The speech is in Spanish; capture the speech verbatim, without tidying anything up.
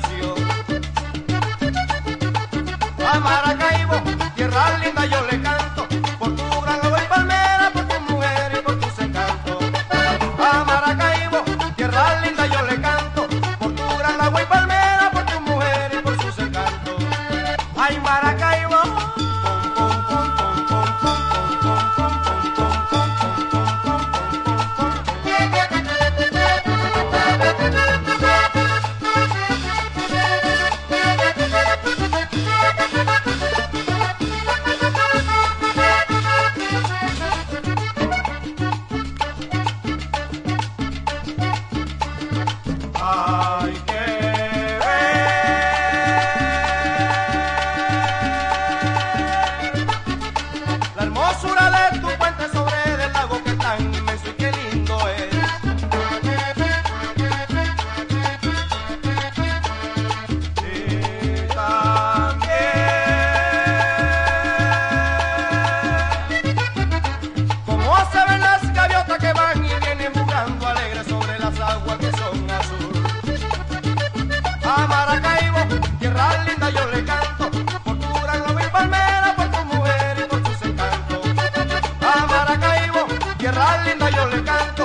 nació. A Maracaibo, tierra linda, yo le canto por tu gran agua y palmera, por tu mujer y por tus encantos. A Maracaibo, tierra linda, yo le canto por tu gran agua y palmera, por tu mujer y por sus encantos. Ay, Maracaibo. Hay que ver la hermosura de tu puente sobre del lago, que es tan inmenso y qué lindo es. Y también como se ven las gaviotas que van y vienen jugando alegres sobre las aguas que son azul. A Maracaibo, tierra linda, yo le canto por tu gran agua y palmera, por tu mujer y por sus encantos. A Maracaibo, tierra linda, yo le canto